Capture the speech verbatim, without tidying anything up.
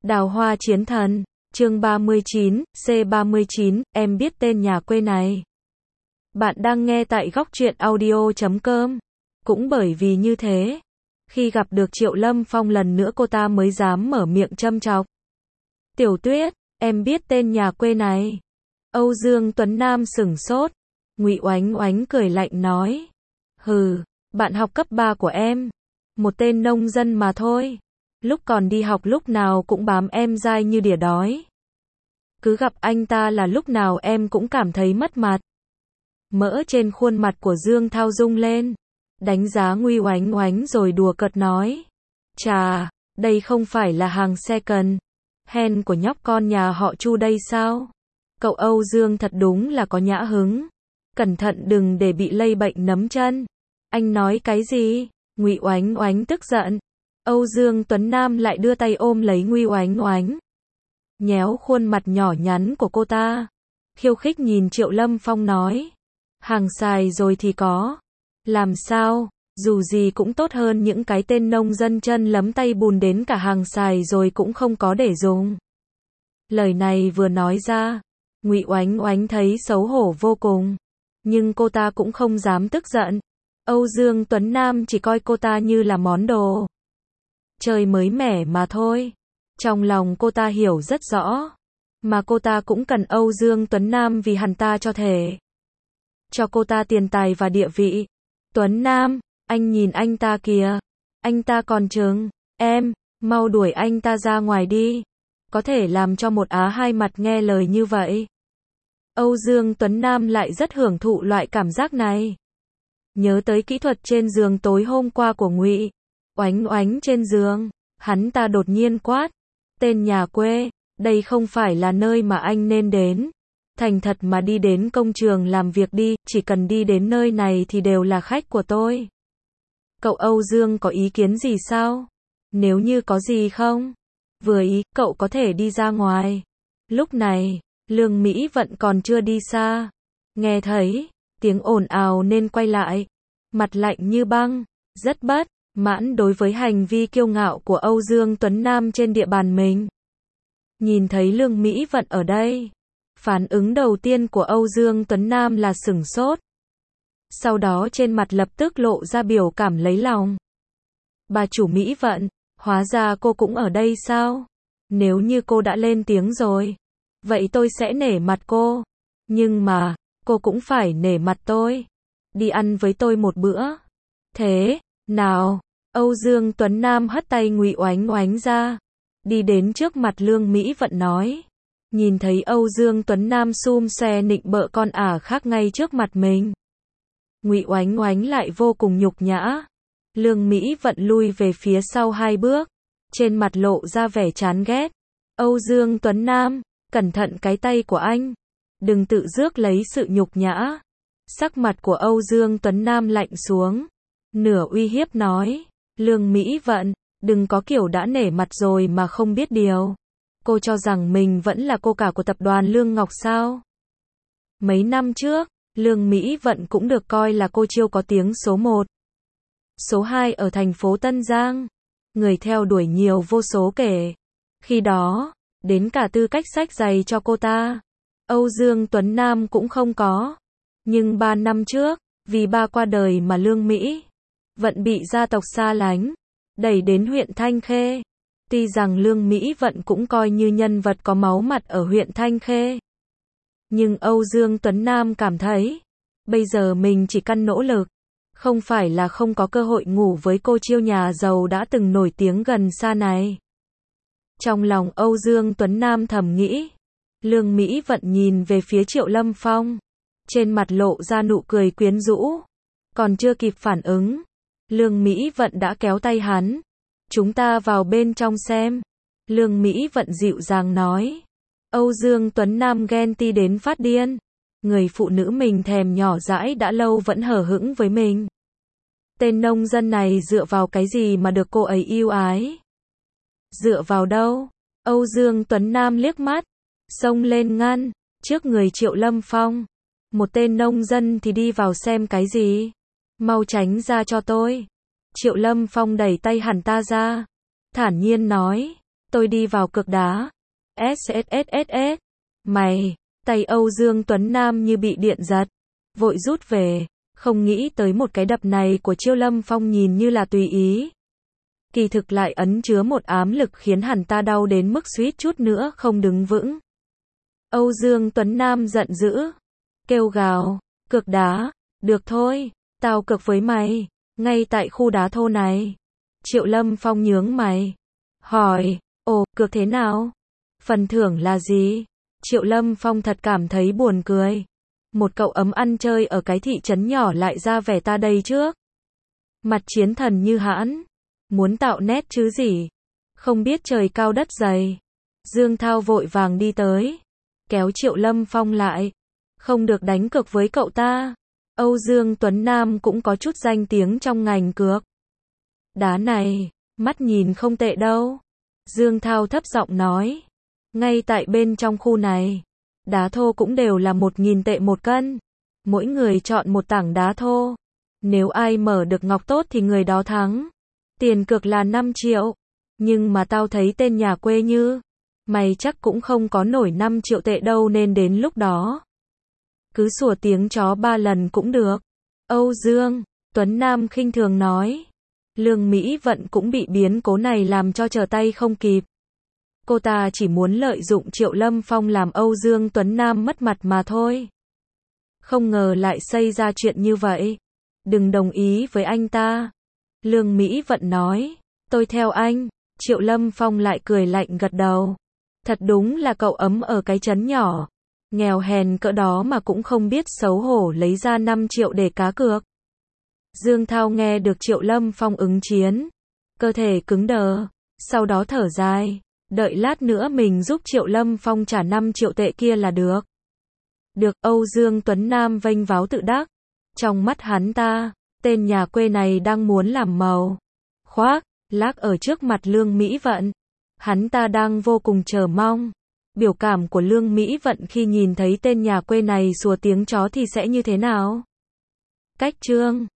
Đào hoa chiến thần, chương ba mươi chín, C ba mươi chín, em biết tên nhà quê này. Bạn đang nghe tại góc truyện audio chấm com. Cũng bởi vì như thế, khi gặp được Triệu Lâm Phong lần nữa cô ta mới dám mở miệng châm chọc. Tiểu Tuyết, em biết tên nhà quê này. Âu Dương Tuấn Nam sửng sốt. Ngụy Oánh Oánh cười lạnh nói. Hừ, bạn học cấp ba của em. Một tên nông dân mà thôi. Lúc còn đi học lúc nào cũng bám em dai như đỉa đói. Cứ gặp anh ta là lúc nào em cũng cảm thấy mất mặt. Mỡ trên khuôn mặt của Dương Thao rung lên. Đánh giá Ngụy Oánh Oánh rồi đùa cợt nói. Chà, đây không phải là hàng second hand của nhóc con nhà họ Chu đây sao? Cậu Âu Dương thật đúng là có nhã hứng. Cẩn thận đừng để bị lây bệnh nấm chân. Anh nói cái gì? Ngụy Oánh Oánh tức giận. Âu Dương Tuấn Nam lại đưa tay ôm lấy Ngụy Oánh Oánh. Nhéo khuôn mặt nhỏ nhắn của cô ta. Khiêu khích nhìn Triệu Lâm Phong nói. Hàng xài rồi thì có. Làm sao, dù gì cũng tốt hơn những cái tên nông dân chân lấm tay bùn đến cả hàng xài rồi cũng không có để dùng. Lời này vừa nói ra, Ngụy Oánh Oánh thấy xấu hổ vô cùng. Nhưng cô ta cũng không dám tức giận. Âu Dương Tuấn Nam chỉ coi cô ta như là món đồ chơi mới mẻ mà thôi. Trong lòng cô ta hiểu rất rõ. Mà cô ta cũng cần Âu Dương Tuấn Nam vì hắn ta cho thể cho cô ta tiền tài và địa vị. Tuấn Nam, anh nhìn anh ta kìa. Anh ta còn trứng. Em, mau đuổi anh ta ra ngoài đi. Có thể làm cho một á hai mặt nghe lời như vậy. Âu Dương Tuấn Nam lại rất hưởng thụ loại cảm giác này. Nhớ tới kỹ thuật trên giường tối hôm qua của Ngụy Oánh Oánh trên giường, hắn ta đột nhiên quát. Tên nhà quê, đây không phải là nơi mà anh nên đến. Thành thật mà đi đến công trường làm việc đi, chỉ cần đi đến nơi này thì đều là khách của tôi. Cậu Âu Dương có ý kiến gì sao? Nếu như có gì không? Vừa ý, cậu có thể đi ra ngoài. Lúc này, Lương Mỹ Vận còn chưa đi xa. Nghe thấy tiếng ồn ào nên quay lại. Mặt lạnh như băng, rất bất mãn đối với hành vi kiêu ngạo của Âu Dương Tuấn Nam trên địa bàn mình. Nhìn thấy Lương Mỹ Vận ở đây, phản ứng đầu tiên của Âu Dương Tuấn Nam là sửng sốt. Sau đó trên mặt lập tức lộ ra biểu cảm lấy lòng. Bà chủ Mỹ Vận, hóa ra cô cũng ở đây sao? Nếu như cô đã lên tiếng rồi, vậy tôi sẽ nể mặt cô. Nhưng mà, cô cũng phải nể mặt tôi. Đi ăn với tôi một bữa. Thế, nào? Âu Dương Tuấn Nam hất tay Ngụy Oánh Oánh ra. Đi đến trước mặt Lương Mỹ Vận nói. Nhìn thấy Âu Dương Tuấn Nam xum xe nịnh bợ con ả khác ngay trước mặt mình. Ngụy Oánh Oánh lại vô cùng nhục nhã. Lương Mỹ Vận lui về phía sau hai bước. Trên mặt lộ ra vẻ chán ghét. Âu Dương Tuấn Nam, cẩn thận cái tay của anh. Đừng tự rước lấy sự nhục nhã. Sắc mặt của Âu Dương Tuấn Nam lạnh xuống. Nửa uy hiếp nói. Lương Mỹ Vận, đừng có kiểu đã nể mặt rồi mà không biết điều. Cô cho rằng mình vẫn là cô cả của tập đoàn Lương Ngọc sao? Mấy năm trước, Lương Mỹ Vận cũng được coi là cô chiêu có tiếng số một. Số hai ở thành phố Tân Giang. Người theo đuổi nhiều vô số kể. Khi đó, đến cả tư cách xách giày cho cô ta, Âu Dương Tuấn Nam cũng không có. Nhưng ba năm trước, vì ba qua đời mà Lương Mỹ Vận bị gia tộc xa lánh, đẩy đến huyện Thanh Khê. Tuy rằng Lương Mỹ Vận cũng coi như nhân vật có máu mặt ở huyện Thanh Khê. Nhưng Âu Dương Tuấn Nam cảm thấy, bây giờ mình chỉ cần nỗ lực. Không phải là không có cơ hội ngủ với cô chiêu nhà giàu đã từng nổi tiếng gần xa này. Trong lòng Âu Dương Tuấn Nam thầm nghĩ. Lương Mỹ Vận nhìn về phía Triệu Lâm Phong. Trên mặt lộ ra nụ cười quyến rũ. Còn chưa kịp phản ứng, Lương Mỹ Vận đã kéo tay hắn. Chúng ta vào bên trong xem. Lương Mỹ Vận dịu dàng nói. Âu Dương Tuấn Nam ghen ti đến phát điên. Người phụ nữ mình thèm nhỏ dãi đã lâu vẫn hờ hững với mình. Tên nông dân này dựa vào cái gì mà được cô ấy yêu ái? Dựa vào đâu? Âu Dương Tuấn Nam liếc mắt, xông lên ngăn, trước người Triệu Lâm Phong. Một tên nông dân thì đi vào xem cái gì? Mau tránh ra cho tôi. Triệu Lâm Phong đẩy tay hắn ta ra. Thản nhiên nói. tôi đi vào cược đá. ét ét ét ét ét. Mày, tay Âu Dương Tuấn Nam như bị điện giật, vội rút về, không nghĩ tới một cái đập này của Triệu Lâm Phong nhìn như là tùy ý. Kỳ thực lại ẩn chứa một ám lực khiến hắn ta đau đến mức suýt chút nữa không đứng vững. Âu Dương Tuấn Nam giận dữ, kêu gào, cược đá, được thôi, tao cược với mày, ngay tại khu đá thô này. Triệu Lâm Phong nhướng mày, hỏi, ồ, cược thế nào? Phần thưởng là gì? Triệu Lâm Phong thật cảm thấy buồn cười. Một cậu ấm ăn chơi ở cái thị trấn nhỏ lại ra vẻ ta đây trước. Mặt chiến thần như hãn, muốn tạo nét chứ gì, không biết trời cao đất dày. Dương Thao vội vàng đi tới, kéo Triệu Lâm Phong lại, không được đánh cược với cậu ta. Âu Dương Tuấn Nam cũng có chút danh tiếng trong ngành cược. Đá này, mắt nhìn không tệ đâu. Dương Thao thấp giọng nói, ngay tại bên trong khu này, đá thô cũng đều là một nghìn tệ một cân. Mỗi người chọn một tảng đá thô. Nếu ai mở được ngọc tốt thì người đó thắng. Tiền cược là năm triệu. Nhưng mà tao thấy tên nhà quê như mày chắc cũng không có nổi năm triệu tệ đâu, nên đến lúc đó cứ sủa tiếng chó ba lần cũng được. Âu Dương Tuấn Nam khinh thường nói. Lương Mỹ Vận cũng bị biến cố này làm cho trở tay không kịp. Cô ta chỉ muốn lợi dụng Triệu Lâm Phong làm Âu Dương Tuấn Nam mất mặt mà thôi. Không ngờ lại xảy ra chuyện như vậy. Đừng đồng ý với anh ta. Lương Mỹ Vận nói, tôi theo anh. Triệu Lâm Phong lại cười lạnh gật đầu. Thật đúng là cậu ấm ở cái trấn nhỏ, nghèo hèn cỡ đó mà cũng không biết xấu hổ lấy ra năm triệu để cá cược. Dương Thao nghe được Triệu Lâm Phong ứng chiến, cơ thể cứng đờ, sau đó thở dài, đợi lát nữa mình giúp Triệu Lâm Phong trả năm triệu tệ kia là được. Được, Âu Dương Tuấn Nam vênh váo tự đắc. Trong mắt hắn ta, tên nhà quê này đang muốn làm màu khoác lác ở trước mặt Lương Mỹ Vận. Hắn ta đang vô cùng chờ mong biểu cảm của Lương Mỹ Vận khi nhìn thấy tên nhà quê này sủa tiếng chó thì sẽ như thế nào. Cách chương